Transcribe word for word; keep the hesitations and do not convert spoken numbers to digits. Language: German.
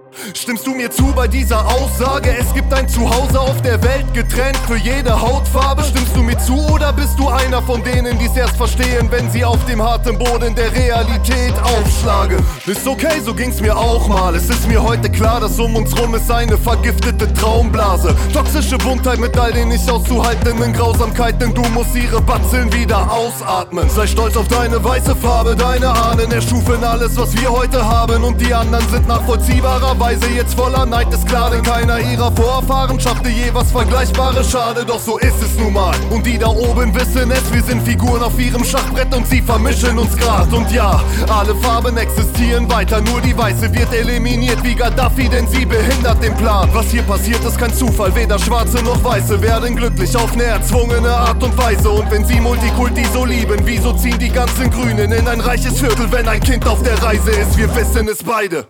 Stimmst du mir zu bei dieser Aussage? Es gibt ein Zuhause auf der Welt, getrennt für jede Hautfarbe. Stimmst du mir zu oder bist du einer von denen, die's erst verstehen, wenn sie auf dem harten Boden der Realität aufschlagen? Ist okay, so ging's mir auch mal. Es ist mir heute klar, dass um uns rum ist eine vergiftete Traumblase. Toxische Buntheit mit all den nicht auszuhaltenden Grausamkeiten. Du musst ihre Batzeln wieder ausatmen. Sei stolz auf deine weiße Farbe, deine Ahnen erschufen alles, was wir heute haben. Und die anderen sind nachvollziehbarerweise jetzt voller Neid, ist klar, denn keiner ihrer Vorfahren schaffte je was Vergleichbares. Schade, doch so ist es nun mal. Und die da oben wissen es, wir sind Figuren auf ihrem Schachbrett und sie vermischen uns grad. Und ja, alle Farben existieren weiter, nur die weiße wird eliminiert wie Gaddafi, denn sie behindert den Plan. Was hier passiert, ist kein Zufall, weder Schwarze noch Weiße werden glücklich auf eine erzwungene Art und Weise. Und wenn sie Multikulti so lieben, wieso ziehen die ganzen Grünen in ein reiches Viertel, wenn ein Kind auf der Reise ist? Wir wissen es beide.